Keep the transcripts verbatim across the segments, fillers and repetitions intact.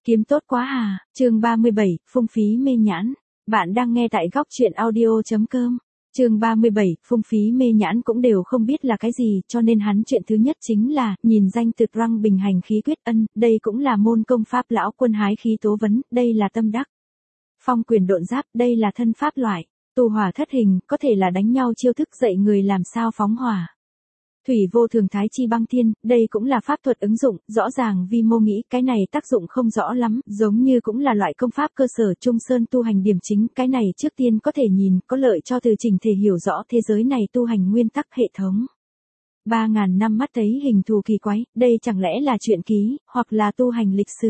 Kiếm tốt quá à, chương ba mươi bảy, phung phí mê nhãn. Bạn đang nghe tại góc truyện audio.com. Chương ba mươi bảy, phung phí mê nhãn cũng đều không biết là cái gì, cho nên hắn chuyện thứ nhất chính là, nhìn danh từ răng bình hành khí quyết ân, đây cũng là môn công pháp lão quân hái khí tố vấn, đây là tâm đắc. Phong quyền độn giáp, đây là thân pháp loại. Tu hỏa thất hình, có thể là đánh nhau chiêu thức dạy người làm sao phóng hỏa. Thủy vô thường thái chi băng thiên, đây cũng là pháp thuật ứng dụng, rõ ràng vi mô nghĩ cái này tác dụng không rõ lắm, giống như cũng là loại công pháp cơ sở trung sơn tu hành điểm chính, cái này trước tiên có thể nhìn, có lợi cho từ trình thể hiểu rõ thế giới này tu hành nguyên tắc hệ thống. Ba ngàn năm mắt thấy hình thù kỳ quái, đây chẳng lẽ là truyện ký, hoặc là tu hành lịch sử.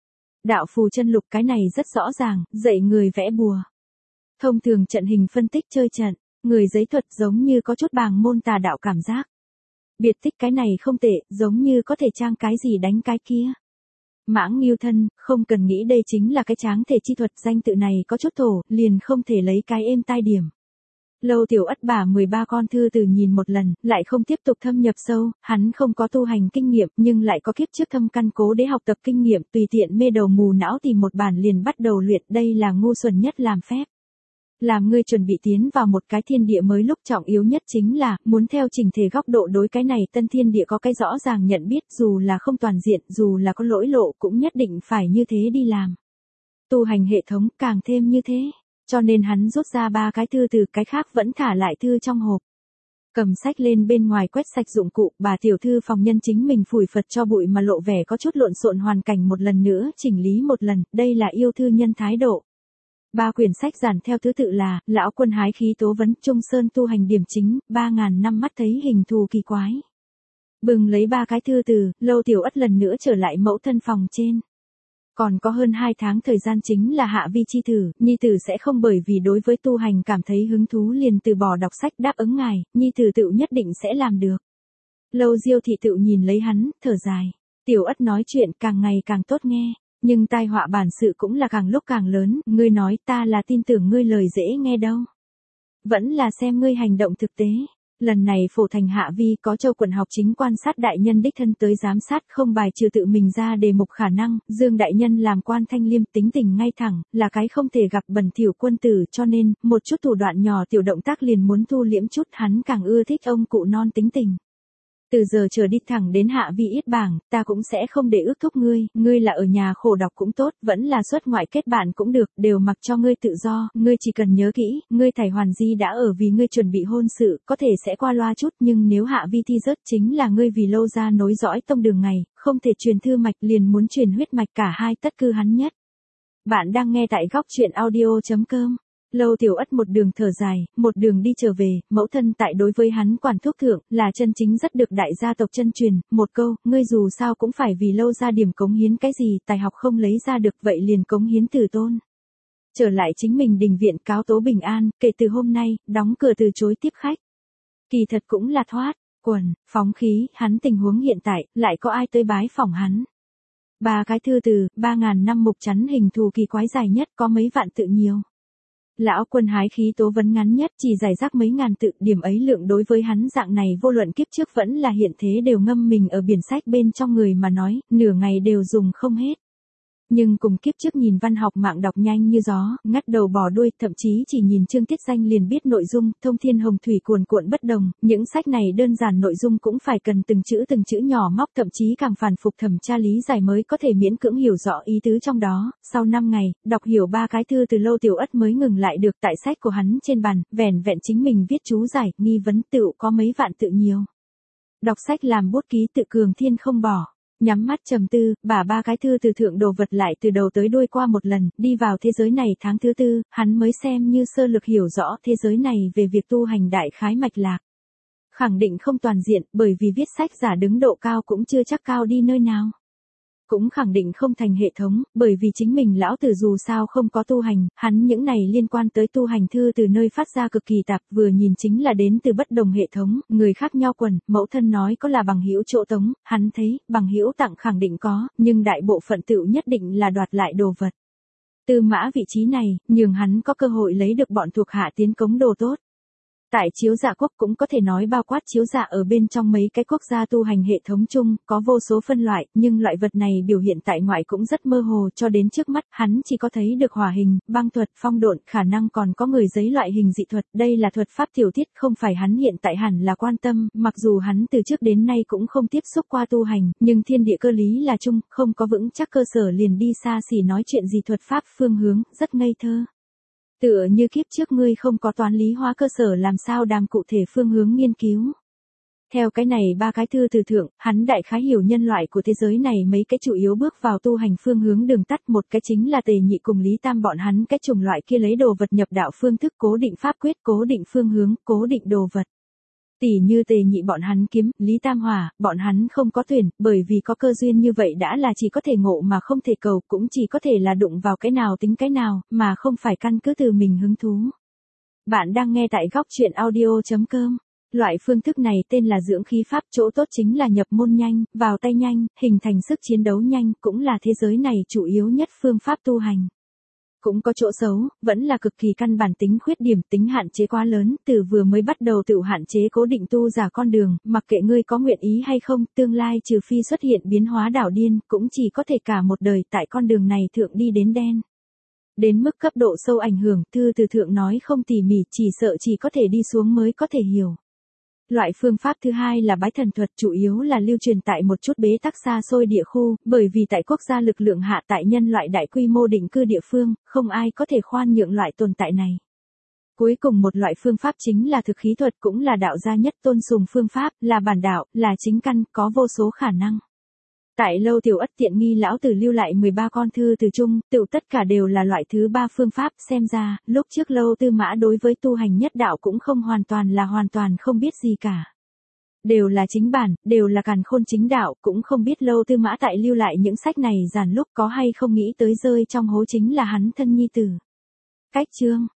Đạo phù chân lục cái này rất rõ ràng, dạy người vẽ bùa. Thông thường trận hình phân tích chơi trận, người giấy thuật giống như có chút bàng môn tà đạo cảm giác. Biệt tích cái này không tệ, giống như có thể trang cái gì đánh cái kia. Mãng Nghiêu thân, không cần nghĩ đây chính là cái tráng thể chi thuật, danh tự này có chút thổ, liền không thể lấy cái êm tai điểm. Lâu Tiểu Ất bả mười ba con thư từ nhìn một lần, lại không tiếp tục thâm nhập sâu, hắn không có tu hành kinh nghiệm, nhưng lại có kiếp trước thâm căn cố để học tập kinh nghiệm, tùy tiện mê đầu mù não tìm một bản liền bắt đầu luyện, đây là ngu xuẩn nhất làm phép. Làm ngươi chuẩn bị tiến vào một cái thiên địa mới, lúc trọng yếu nhất chính là, muốn theo trình thể góc độ đối cái này tân thiên địa có cái rõ ràng nhận biết, dù là không toàn diện, dù là có lỗi lộ cũng nhất định phải như thế đi làm. Tu hành hệ thống càng thêm như thế, cho nên hắn rút ra ba cái thư từ, cái khác vẫn thả lại thư trong hộp. Cầm sách lên bên ngoài quét sạch dụng cụ, bà tiểu thư phòng nhân chính mình phủi phật cho bụi mà lộ vẻ có chút lộn xộn hoàn cảnh một lần nữa, chỉnh lý một lần, đây là yêu thư nhân thái độ. Ba quyển sách giản theo thứ tự là, lão quân hái khí tố vấn, trung sơn tu hành điểm chính, ba ngàn năm mắt thấy hình thù kỳ quái. Bừng lấy ba cái thư từ, Lâu Tiểu Ất lần nữa trở lại mẫu thân phòng trên. Còn có hơn hai tháng thời gian chính là hạ vi chi thử, nhi tử sẽ không bởi vì đối với tu hành cảm thấy hứng thú liền từ bỏ đọc sách, đáp ứng ngài, nhi tử tự nhất định sẽ làm được. Lâu Diêu thị tự nhìn lấy hắn, thở dài. Tiểu Ất nói chuyện càng ngày càng tốt nghe. Nhưng tai họa bản sự cũng là càng lúc càng lớn, ngươi nói ta là tin tưởng ngươi lời dễ nghe đâu. Vẫn là xem ngươi hành động thực tế. Lần này phổ thành hạ vi có Châu quận học chính quan sát đại nhân đích thân tới giám sát, không bài trừ tự mình ra đề mục khả năng, Dương đại nhân làm quan thanh liêm, tính tình ngay thẳng, là cái không thể gặp bẩn thỉu quân tử, cho nên, một chút thủ đoạn nhỏ tiểu động tác liền muốn thu liễm chút, hắn càng ưa thích ông cụ non tính tình. Từ giờ trở đi thẳng đến hạ vi yết bảng, ta cũng sẽ không để ước thúc ngươi, ngươi là ở nhà khổ đọc cũng tốt, vẫn là xuất ngoại kết bạn cũng được, đều mặc cho ngươi tự do, ngươi chỉ cần nhớ kỹ, ngươi thầy hoàn di đã ở vì ngươi chuẩn bị hôn sự, có thể sẽ qua loa chút, nhưng nếu hạ vi thi rớt chính là ngươi vì Lâu gia nối dõi tông đường ngày, không thể truyền thư mạch liền muốn truyền huyết mạch, cả hai tất cư hắn nhất. Bạn đang nghe tại góc truyện audio.com. Lâu Tiểu Ất một đường thở dài, một đường đi trở về, mẫu thân tại đối với hắn quản thuốc thượng, là chân chính rất được đại gia tộc chân truyền, một câu, ngươi dù sao cũng phải vì Lâu gia điểm cống hiến cái gì, tài học không lấy ra được vậy liền cống hiến tử tôn. Trở lại chính mình đình viện cáo tố bình an, kể từ hôm nay, đóng cửa từ chối tiếp khách. Kỳ thật cũng là thoát, quần, phóng khí, hắn tình huống hiện tại, lại có ai tới bái phỏng hắn. Ba cái thư từ, ba ngàn năm mục chắn hình thù kỳ quái dài nhất có mấy vạn tự nhiều. Lão quân hái khí tố vấn ngắn nhất chỉ giải rác mấy ngàn tự, điểm ấy lượng đối với hắn dạng này vô luận kiếp trước vẫn là hiện thế đều ngâm mình ở biển sách bên trong người mà nói, nửa ngày đều dùng không hết. Nhưng cùng kiếp trước nhìn văn học mạng đọc nhanh như gió, ngắt đầu bỏ đuôi, thậm chí chỉ nhìn chương tiết danh liền biết nội dung, thông thiên hồng thủy cuồn cuộn bất đồng, những sách này đơn giản nội dung cũng phải cần từng chữ từng chữ nhỏ móc, thậm chí càng phản phục thẩm tra lý giải mới có thể miễn cưỡng hiểu rõ ý tứ trong đó. Sau năm ngày, đọc hiểu ba cái thư từ Lâu Tiểu Ất mới ngừng lại được, tại sách của hắn trên bàn, vẻn vẹn chính mình viết chú giải, nghi vấn tựu có mấy vạn tự nhiều. Đọc sách làm bút ký tự cường thiên không bỏ. Nhắm mắt trầm tư, bả ba cái thư từ thượng đồ vật lại từ đầu tới đuôi qua một lần, đi vào thế giới này tháng thứ tư, hắn mới xem như sơ lược hiểu rõ thế giới này về việc tu hành đại khái mạch lạc. Khẳng định không toàn diện, bởi vì viết sách giả đứng độ cao cũng chưa chắc cao đi nơi nào. Cũng khẳng định không thành hệ thống, bởi vì chính mình lão tử dù sao không có tu hành, hắn những này liên quan tới tu hành thư từ nơi phát ra cực kỳ tạp, vừa nhìn chính là đến từ bất đồng hệ thống, người khác nhau quần, mẫu thân nói có là bằng hữu chỗ tống, hắn thấy, bằng hữu tặng khẳng định có, nhưng đại bộ phận tựu nhất định là đoạt lại đồ vật. Tư mã vị trí này, nhường hắn có cơ hội lấy được bọn thuộc hạ tiến cống đồ tốt. Tại chiếu dạ quốc cũng có thể nói bao quát chiếu dạ ở bên trong mấy cái quốc gia tu hành hệ thống chung, có vô số phân loại, nhưng loại vật này biểu hiện tại ngoại cũng rất mơ hồ cho đến trước mắt, hắn chỉ có thấy được hỏa hình, băng thuật, phong độn, khả năng còn có người giấy loại hình dị thuật, đây là thuật pháp tiểu tiết không phải hắn hiện tại hẳn là quan tâm, mặc dù hắn từ trước đến nay cũng không tiếp xúc qua tu hành, nhưng thiên địa cơ lý là chung, không có vững chắc cơ sở liền đi xa xỉ nói chuyện gì thuật pháp phương hướng, rất ngây thơ. Tựa như kiếp trước ngươi không có toán lý hóa cơ sở làm sao đàm cụ thể phương hướng nghiên cứu. Theo cái này ba cái thư từ thượng, hắn đại khái hiểu nhân loại của thế giới này mấy cái chủ yếu bước vào tu hành phương hướng đường tắt, một cái chính là Tề Nhị cùng Lý Tam bọn hắn cái chủng loại kia lấy đồ vật nhập đạo phương thức cố định pháp quyết, cố định phương hướng, cố định đồ vật. Tỷ như Tề Nhị bọn hắn kiếm, Lý Tam hỏa, bọn hắn không có tuyển, bởi vì có cơ duyên như vậy đã là chỉ có thể ngộ mà không thể cầu, cũng chỉ có thể là đụng vào cái nào tính cái nào, mà không phải căn cứ từ mình hứng thú. Bạn đang nghe tại góc truyện audio chấm com. Loại phương thức này tên là dưỡng khí pháp, chỗ tốt chính là nhập môn nhanh, vào tay nhanh, hình thành sức chiến đấu nhanh, cũng là thế giới này chủ yếu nhất phương pháp tu hành. Cũng có chỗ xấu, vẫn là cực kỳ căn bản tính khuyết điểm, tính hạn chế quá lớn, từ vừa mới bắt đầu tự hạn chế cố định tu giả con đường, mặc kệ ngươi có nguyện ý hay không, tương lai trừ phi xuất hiện biến hóa đảo điên, cũng chỉ có thể cả một đời tại con đường này thượng đi đến đen. Đến mức cấp độ sâu ảnh hưởng, thư từ thượng nói không tỉ mỉ, chỉ sợ chỉ có thể đi xuống mới có thể hiểu. Loại phương pháp thứ hai là bái thần thuật, chủ yếu là lưu truyền tại một chút bế tắc xa xôi địa khu, bởi vì tại quốc gia lực lượng hạ tại nhân loại đại quy mô định cư địa phương, không ai có thể khoan nhượng loại tồn tại này. Cuối cùng một loại phương pháp chính là thực khí thuật, cũng là đạo gia nhất tôn sùng phương pháp, là bản đạo, là chính căn, có vô số khả năng. Tại Lâu Tiểu Ất tiện nghi lão tử lưu lại mười ba con thư từ chung, tự tất cả đều là loại thứ ba phương pháp, xem ra, lúc trước Lâu Tư Mã đối với tu hành nhất đạo cũng không hoàn toàn là hoàn toàn không biết gì cả. Đều là chính bản, đều là càn khôn chính đạo, cũng không biết Lâu Tư Mã tại lưu lại những sách này giản lúc có hay không nghĩ tới rơi trong hố chính là hắn thân nhi tử. Cách chương